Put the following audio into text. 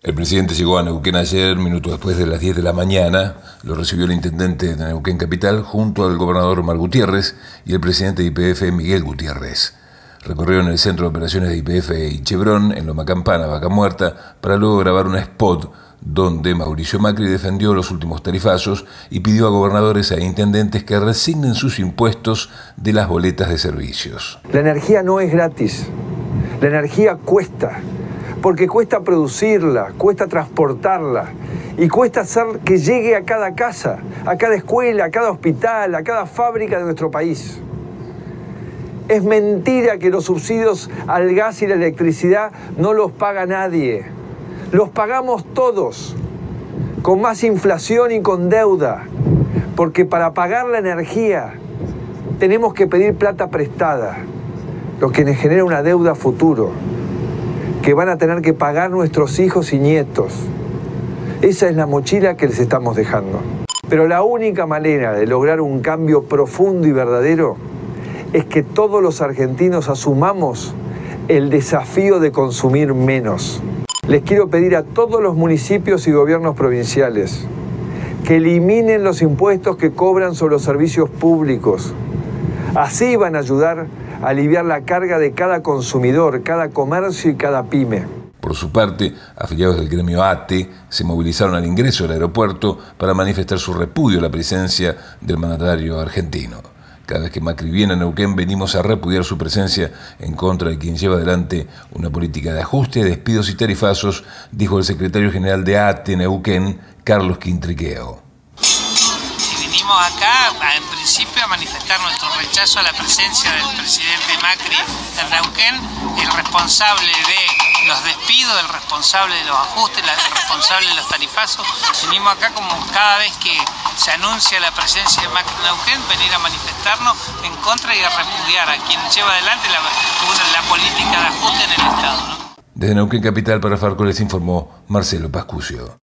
El presidente llegó a Neuquén ayer, minutos después de las 10 de la mañana. Lo recibió el intendente de Neuquén Capital junto al gobernador Omar Gutiérrez y el presidente de YPF, Miguel Gutiérrez. Recorrieron el centro de operaciones de YPF y Chevron en Loma Campana, Vaca Muerta, para luego grabar un spot donde Mauricio Macri defendió los últimos tarifazos y pidió a gobernadores e intendentes que resignen sus impuestos de las boletas de servicios. La energía no es gratis, la energía cuesta. Porque cuesta producirla, cuesta transportarla y cuesta hacer que llegue a cada casa, a cada escuela, a cada hospital, a cada fábrica de nuestro país. Es mentira que los subsidios al gas y la electricidad no los paga nadie. Los pagamos todos, con más inflación y con deuda, porque para pagar la energía tenemos que pedir plata prestada, lo que nos genera una deuda a futuro, que van a tener que pagar nuestros hijos y nietos. Esa es la mochila que les estamos dejando. Pero la única manera de lograr un cambio profundo y verdadero es que todos los argentinos asumamos el desafío de consumir menos. Les quiero pedir a todos los municipios y gobiernos provinciales que eliminen los impuestos que cobran sobre los servicios públicos. Así van a ayudar a aliviar la carga de cada consumidor, cada comercio y cada pyme. Por su parte, afiliados del gremio ATE se movilizaron al ingreso del aeropuerto para manifestar su repudio a la presencia del mandatario argentino. Cada vez que Macri viene a Neuquén, venimos a repudiar su presencia en contra de quien lleva adelante una política de ajuste, despidos y tarifazos, dijo el secretario general de ATE Neuquén, Carlos Quintriqueo. Venimos acá, en principio, a manifestar nuestro rechazo a la presencia del presidente Macri en Neuquén, el responsable de los despidos, el responsable de los ajustes, el responsable de los tarifazos. Venimos acá como cada vez que se anuncia la presencia de Macri en Neuquén, venir a manifestarnos en contra y a repudiar a quien lleva adelante la política de ajuste en el Estado, ¿no? Desde Neuquén Capital para Farco les informó Marcelo Pascucio.